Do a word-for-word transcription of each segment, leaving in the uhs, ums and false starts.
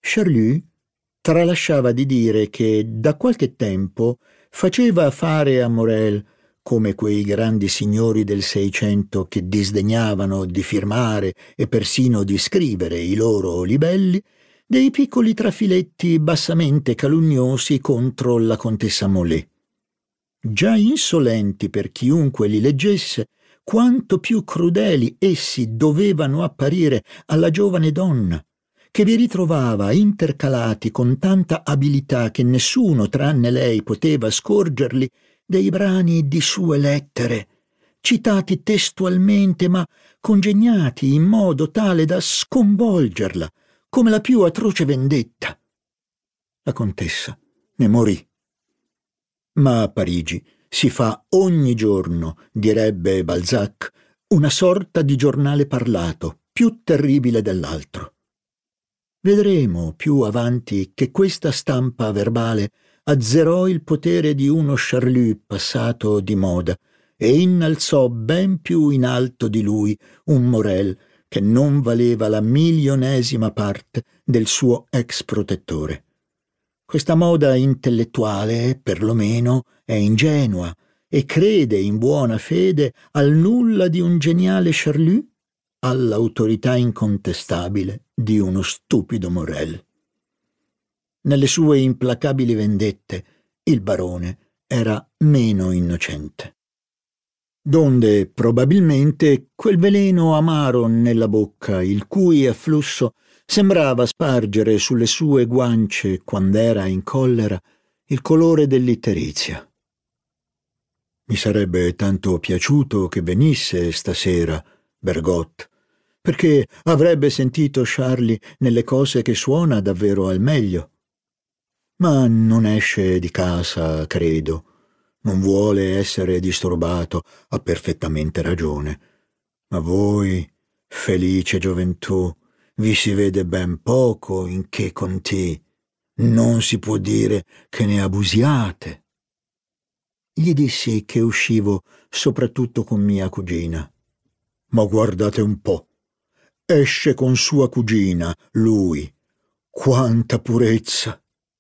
Charlus tralasciava di dire che da qualche tempo faceva fare a Morel, come quei grandi signori del Seicento che disdegnavano di firmare e persino di scrivere i loro libelli, dei piccoli trafiletti bassamente calunnosi contro la contessa Molé. Già insolenti per chiunque li leggesse, quanto più crudeli essi dovevano apparire alla giovane donna, che vi ritrovava intercalati con tanta abilità che nessuno tranne lei poteva scorgerli dei brani di sue lettere, citati testualmente ma congegnati in modo tale da sconvolgerla come la più atroce vendetta. La contessa ne morì. Ma a Parigi si fa ogni giorno, direbbe Balzac, una sorta di giornale parlato, più terribile dell'altro. Vedremo più avanti che questa stampa verbale azzerò il potere di uno Charlus passato di moda e innalzò ben più in alto di lui un Morel che non valeva la milionesima parte del suo ex protettore. Questa moda intellettuale, perlomeno, è ingenua e crede in buona fede al nulla di un geniale Charlus, all'autorità incontestabile di uno stupido Morel. Nelle sue implacabili vendette, il barone era meno innocente. Donde, probabilmente, quel veleno amaro nella bocca, il cui afflusso sembrava spargere sulle sue guance, quand'era in collera, il colore dell'itterizia. Mi sarebbe tanto piaciuto che venisse stasera, Bergotte, perché avrebbe sentito Charlie nelle cose che suona davvero al meglio. Ma non esce di casa, credo. Non vuole essere disturbato, ha perfettamente ragione. Ma voi, felice gioventù, vi si vede ben poco in che conti. Non si può dire che ne abusiate. Gli dissi che uscivo soprattutto con mia cugina. Ma guardate un po'. Esce con sua cugina, lui. Quanta purezza!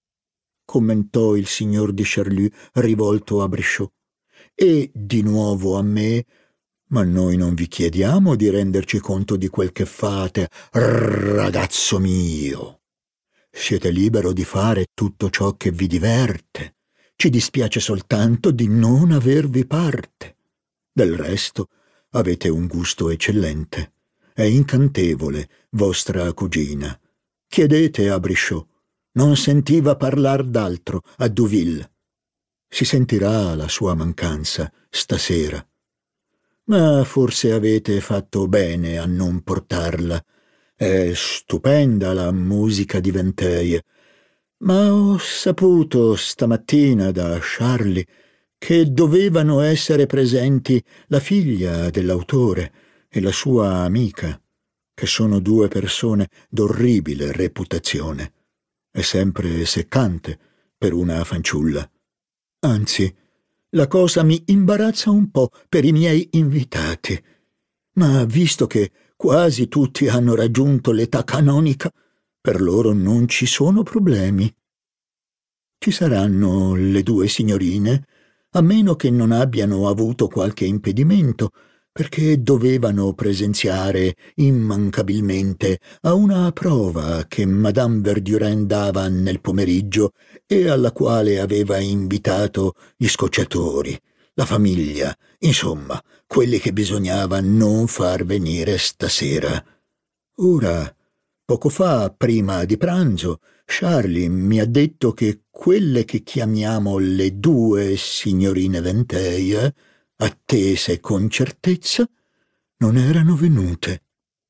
Commentò il signor di Charlus rivolto a Brichot. E di nuovo a me, ma noi non vi chiediamo di renderci conto di quel che fate, ragazzo mio. Siete libero di fare tutto ciò che vi diverte. Ci dispiace soltanto di non avervi parte. Del resto, avete un gusto eccellente. È incantevole, vostra cugina. Chiedete a Brichot. Non sentiva parlar d'altro a Deauville. Si sentirà la sua mancanza stasera. Ma forse avete fatto bene a non portarla. È stupenda la musica di Vinteuil. Ma ho saputo stamattina da Charlie che dovevano essere presenti la figlia dell'autore e la sua amica, che sono due persone d'orribile reputazione. È sempre seccante per una fanciulla. Anzi, la cosa mi imbarazza un po' per i miei invitati. Ma visto che quasi tutti hanno raggiunto l'età canonica, per loro non ci sono problemi. Ci saranno le due signorine, a meno che non abbiano avuto qualche impedimento, perché dovevano presenziare immancabilmente a una prova che Madame Verdurin dava nel pomeriggio e alla quale aveva invitato gli scocciatori, la famiglia, insomma, quelli che bisognava non far venire stasera. Ora, poco fa, prima di pranzo, Charlie mi ha detto che quelle che chiamiamo le due signorine Vinteuil, attese con certezza, non erano venute.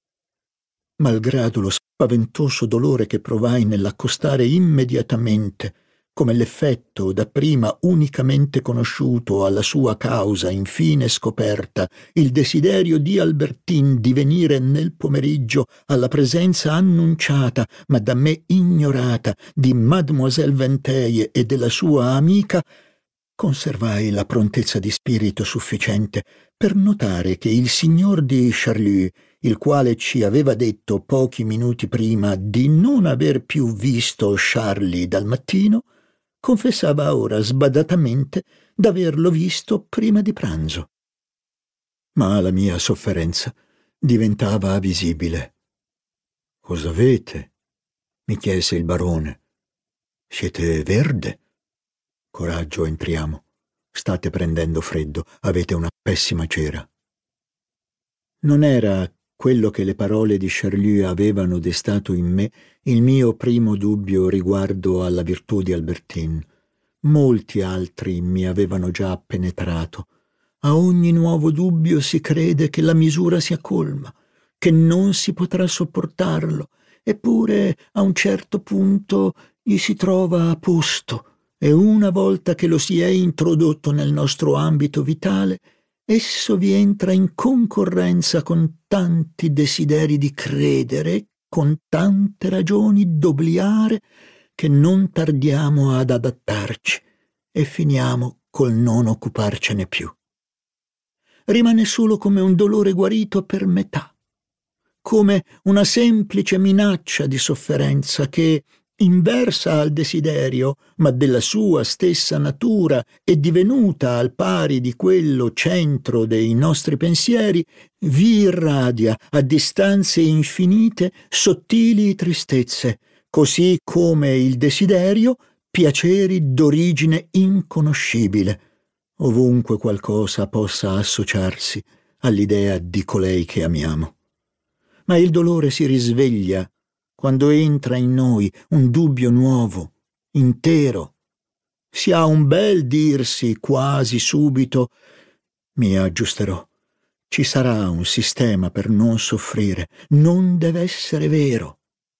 Malgrado lo spaventoso dolore che provai nell'accostare immediatamente, come l'effetto dapprima unicamente conosciuto alla sua causa infine scoperta, il desiderio di Albertine di venire nel pomeriggio alla presenza annunciata, ma da me ignorata, di Mademoiselle Vinteuil e della sua amica, conservai la prontezza di spirito sufficiente per notare che il signor di Charlus, il quale ci aveva detto pochi minuti prima di non aver più visto Charlie dal mattino, confessava ora sbadatamente d'averlo visto prima di pranzo. Ma la mia sofferenza diventava visibile. «Cosa avete?» mi chiese il barone. «Siete verde?» «Coraggio, entriamo. State prendendo freddo, avete una pessima cera». Non era quello che le parole di Charlie avevano destato in me il mio primo dubbio riguardo alla virtù di Albertine. Molti altri mi avevano già penetrato. A ogni nuovo dubbio si crede che la misura sia colma, che non si potrà sopportarlo, eppure a un certo punto gli si trova a posto, e una volta che lo si è introdotto nel nostro ambito vitale, esso vi entra in concorrenza con tanti desideri di credere, con tante ragioni d'obliare, che non tardiamo ad adattarci e finiamo col non occuparcene più. Rimane solo come un dolore guarito per metà, come una semplice minaccia di sofferenza che, inversa al desiderio, ma della sua stessa natura e divenuta al pari di quello centro dei nostri pensieri, vi irradia a distanze infinite sottili tristezze, così come il desiderio piaceri d'origine inconoscibile, ovunque qualcosa possa associarsi all'idea di colei che amiamo. Ma il dolore si risveglia quando entra in noi un dubbio nuovo, intero. Si ha un bel dirsi quasi subito: mi aggiusterò, ci sarà un sistema per non soffrire, non deve essere vero.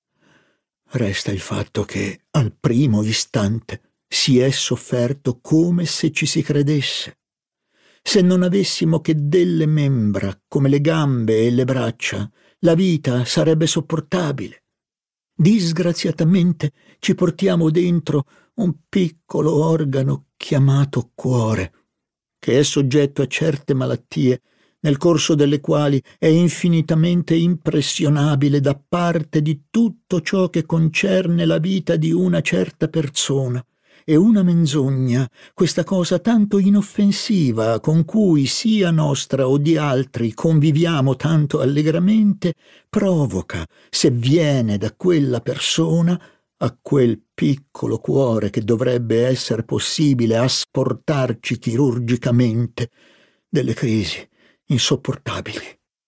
Resta il fatto che al primo istante si è sofferto come se ci si credesse. Se non avessimo che delle membra come le gambe e le braccia, la vita sarebbe sopportabile. Disgraziatamente ci portiamo dentro un piccolo organo chiamato cuore, che è soggetto a certe malattie, nel corso delle quali è infinitamente impressionabile da parte di tutto ciò che concerne la vita di una certa persona, e una menzogna, questa cosa tanto inoffensiva con cui sia nostra o di altri conviviamo tanto allegramente, provoca, se viene da quella persona, a quel piccolo cuore che dovrebbe essere possibile asportarci chirurgicamente, delle crisi insopportabili.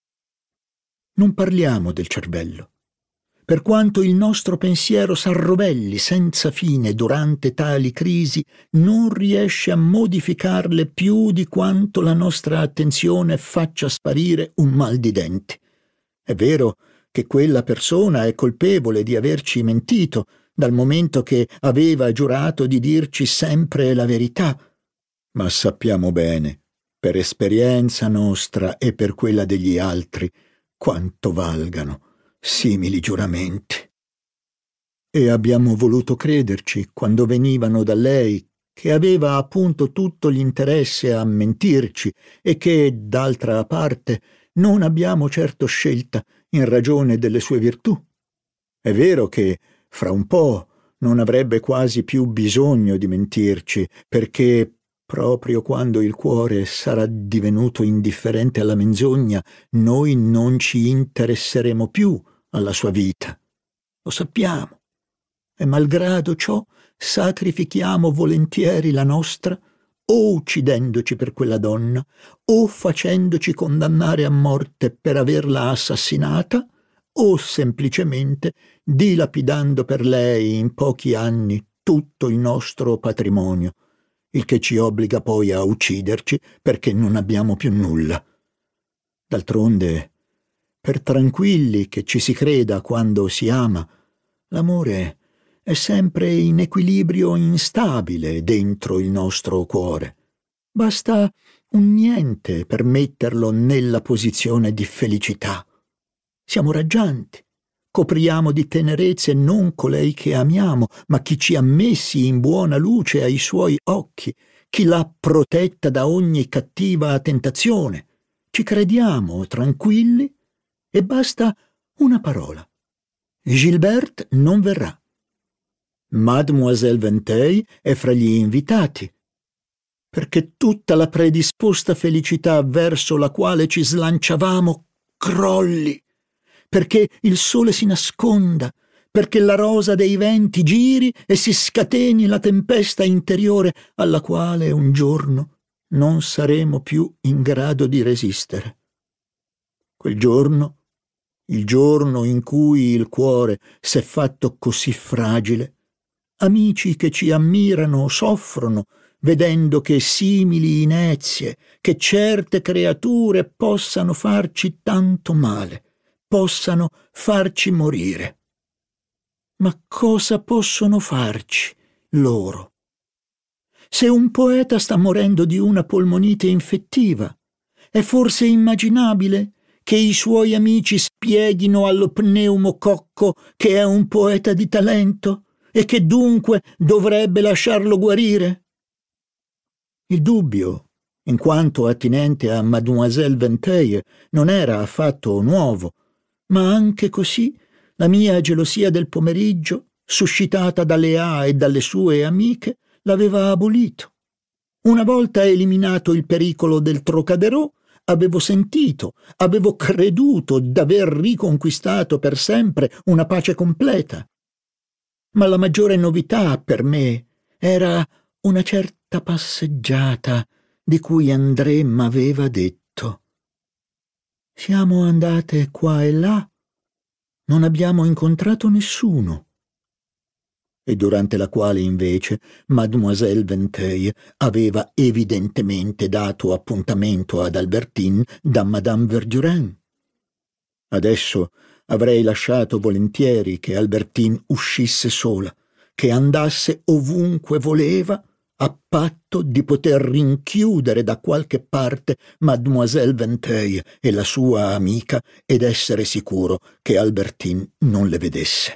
Non parliamo del cervello. Per quanto il nostro pensiero s'arrovelli senza fine durante tali crisi, non riesce a modificarle più di quanto la nostra attenzione faccia sparire un mal di denti. È vero che quella persona è colpevole di averci mentito, dal momento che aveva giurato di dirci sempre la verità, ma sappiamo bene, per esperienza nostra e per quella degli altri, quanto valgano simili giuramenti. E abbiamo voluto crederci quando venivano da lei, che aveva appunto tutto l'interesse a mentirci e che, d'altra parte, non abbiamo certo scelta in ragione delle sue virtù. È vero che, fra un po', non avrebbe quasi più bisogno di mentirci, perché proprio quando il cuore sarà divenuto indifferente alla menzogna, noi non ci interesseremo più alla sua vita. Lo sappiamo, e malgrado ciò sacrifichiamo volentieri la nostra, o uccidendoci per quella donna, o facendoci condannare a morte per averla assassinata, o semplicemente dilapidando per lei in pochi anni tutto il nostro patrimonio, il che ci obbliga poi a ucciderci perché non abbiamo più nulla. D'altronde, per tranquilli che ci si creda quando si ama, l'amore è sempre in equilibrio instabile dentro il nostro cuore. Basta un niente per metterlo nella posizione di felicità. Siamo raggianti, copriamo di tenerezze non colei che amiamo, ma chi ci ha messi in buona luce ai suoi occhi, chi l'ha protetta da ogni cattiva tentazione. Ci crediamo tranquilli e basta una parola. Gilberte non verrà. Mademoiselle Vinteuil è fra gli invitati, perché tutta la predisposta felicità verso la quale ci slanciavamo crolli, perché il sole si nasconda, perché la rosa dei venti giri e si scateni la tempesta interiore alla quale un giorno non saremo più in grado di resistere. Quel giorno, il giorno in cui il cuore s'è fatto così fragile, amici che ci ammirano soffrono vedendo che simili inezie, che certe creature possano farci tanto male, possano farci morire. Ma cosa possono farci loro? Se un poeta sta morendo di una polmonite infettiva, è forse immaginabile che i suoi amici spieghino allo pneumococco che è un poeta di talento e che dunque dovrebbe lasciarlo guarire? Il dubbio, in quanto attinente a Mademoiselle Vinteuil, non era affatto nuovo, ma anche così la mia gelosia del pomeriggio, suscitata da Léa e dalle sue amiche, l'aveva abolito. Una volta eliminato il pericolo del Trocadero, avevo sentito, avevo creduto d'aver riconquistato per sempre una pace completa. Ma la maggiore novità per me era una certa passeggiata di cui André m'aveva detto. Siamo andate qua e là, non abbiamo incontrato nessuno. E durante la quale invece Mademoiselle Vinteuil aveva evidentemente dato appuntamento ad Albertine da Madame Verdurin. Adesso avrei lasciato volentieri che Albertine uscisse sola, che andasse ovunque voleva, a patto di poter rinchiudere da qualche parte Mademoiselle Vinteuil e la sua amica ed essere sicuro che Albertine non le vedesse.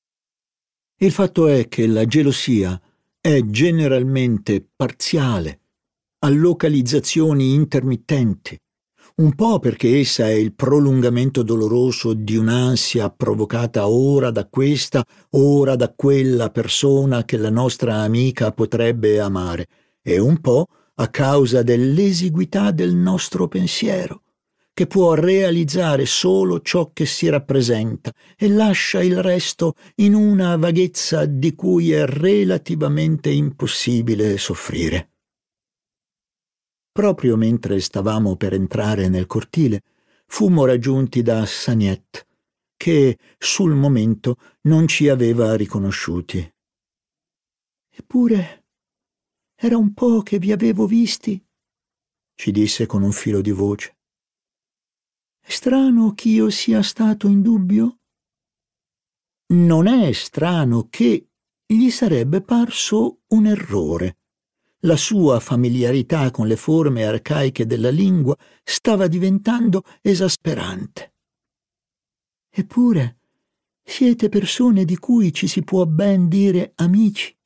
Il fatto è che la gelosia è generalmente parziale, a localizzazioni intermittenti, un po' perché essa è il prolungamento doloroso di un'ansia provocata ora da questa, ora da quella persona che la nostra amica potrebbe amare, e un po' a causa dell'esiguità del nostro pensiero, che può realizzare solo ciò che si rappresenta e lascia il resto in una vaghezza di cui è relativamente impossibile soffrire. Proprio mentre stavamo per entrare nel cortile, fummo raggiunti da Saniette, che sul momento non ci aveva riconosciuti. «Eppure era un po' che vi avevo visti», ci disse con un filo di voce. «È strano ch'io sia stato in dubbio?» Non è strano che gli sarebbe parso un errore. La sua familiarità con le forme arcaiche della lingua stava diventando esasperante. «Eppure siete persone di cui ci si può ben dire amici».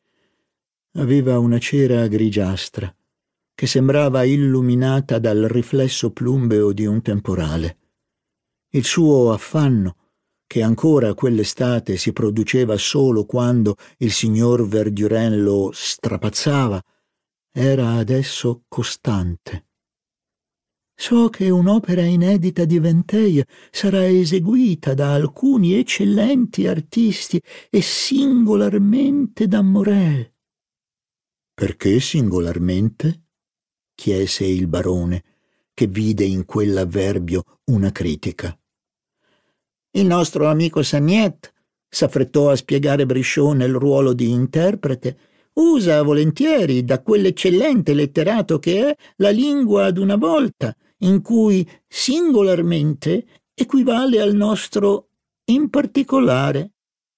Aveva una cera grigiastra che sembrava illuminata dal riflesso plumbeo di un temporale. Il suo affanno, che ancora quell'estate si produceva solo quando il signor Verdurin lo strapazzava, era adesso costante. «So che un'opera inedita di Vinteuil sarà eseguita da alcuni eccellenti artisti e singolarmente da Morel». «Perché singolarmente?» chiese il barone, che vide in quell'avverbio una critica. Il nostro amico Saniette s'affrettò a spiegare Brichot nel ruolo di interprete. Usa volentieri, da quell'eccellente letterato che è, la lingua ad una volta, in cui singolarmente equivale al nostro in particolare.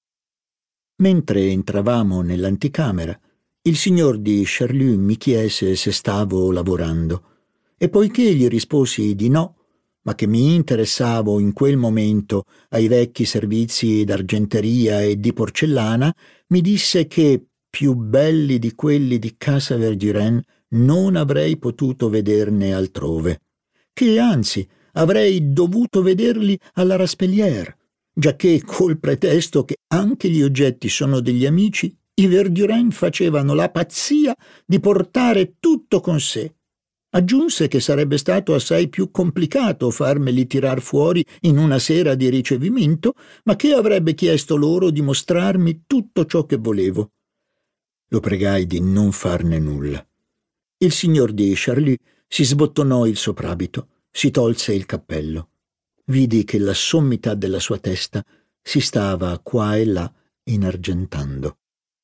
Mentre entravamo nell'anticamera, il signor di Charlus mi chiese se stavo lavorando, e poiché gli risposi di no, ma che mi interessavo in quel momento ai vecchi servizi d'argenteria e di porcellana, mi disse che, più belli di quelli di casa Verdurin, non avrei potuto vederne altrove, che anzi avrei dovuto vederli alla Raspellière, giacché col pretesto che anche gli oggetti sono degli amici, i Verdurin facevano la pazzia di portare tutto con sé. Aggiunse che sarebbe stato assai più complicato farmeli tirar fuori in una sera di ricevimento, ma che avrebbe chiesto loro di mostrarmi tutto ciò che volevo. Lo pregai di non farne nulla. Il signor di Charlie si sbottonò il soprabito, si tolse il cappello. Vidi che la sommità della sua testa si stava qua e là inargentando.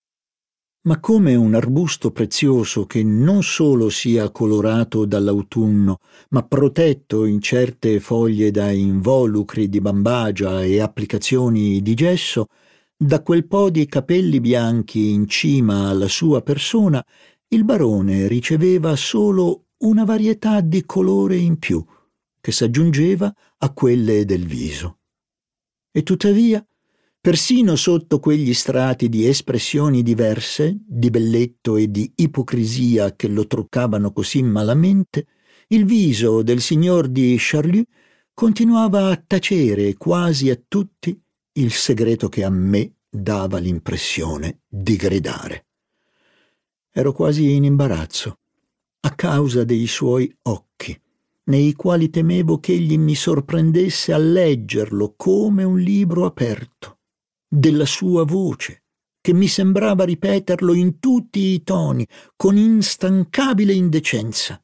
Ma come un arbusto prezioso che non solo sia colorato dall'autunno, ma protetto in certe foglie da involucri di bambagia e applicazioni di gesso, da quel po' di capelli bianchi in cima alla sua persona, il barone riceveva solo una varietà di colore in più, che s'aggiungeva a quelle del viso. E tuttavia, persino sotto quegli strati di espressioni diverse, di belletto e di ipocrisia che lo truccavano così malamente, il viso del signor di Charlie continuava a tacere quasi a tutti il segreto che a me dava l'impressione di gridare. Ero quasi in imbarazzo, a causa dei suoi occhi, nei quali temevo che egli mi sorprendesse a leggerlo come un libro aperto, della sua voce, che mi sembrava ripeterlo in tutti i toni, con instancabile indecenza.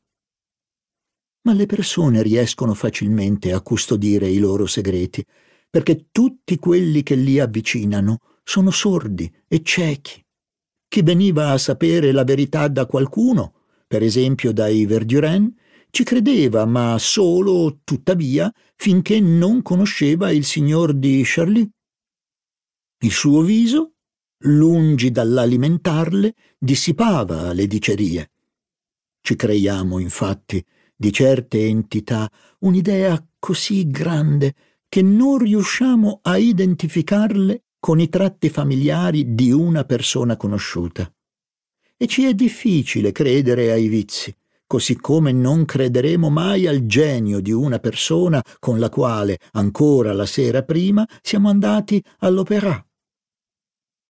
Ma le persone riescono facilmente a custodire i loro segreti, perché tutti quelli che li avvicinano sono sordi e ciechi. Chi veniva a sapere la verità da qualcuno, per esempio dai Verdurin, ci credeva, ma solo, tuttavia, finché non conosceva il signor di Charlie. Il suo viso, lungi dall'alimentarle, dissipava le dicerie. Ci creiamo, infatti, di certe entità un'idea così grande che non riusciamo a identificarle con i tratti familiari di una persona conosciuta. E ci è difficile credere ai vizi, così come non crederemo mai al genio di una persona con la quale, ancora la sera prima, siamo andati all'opera.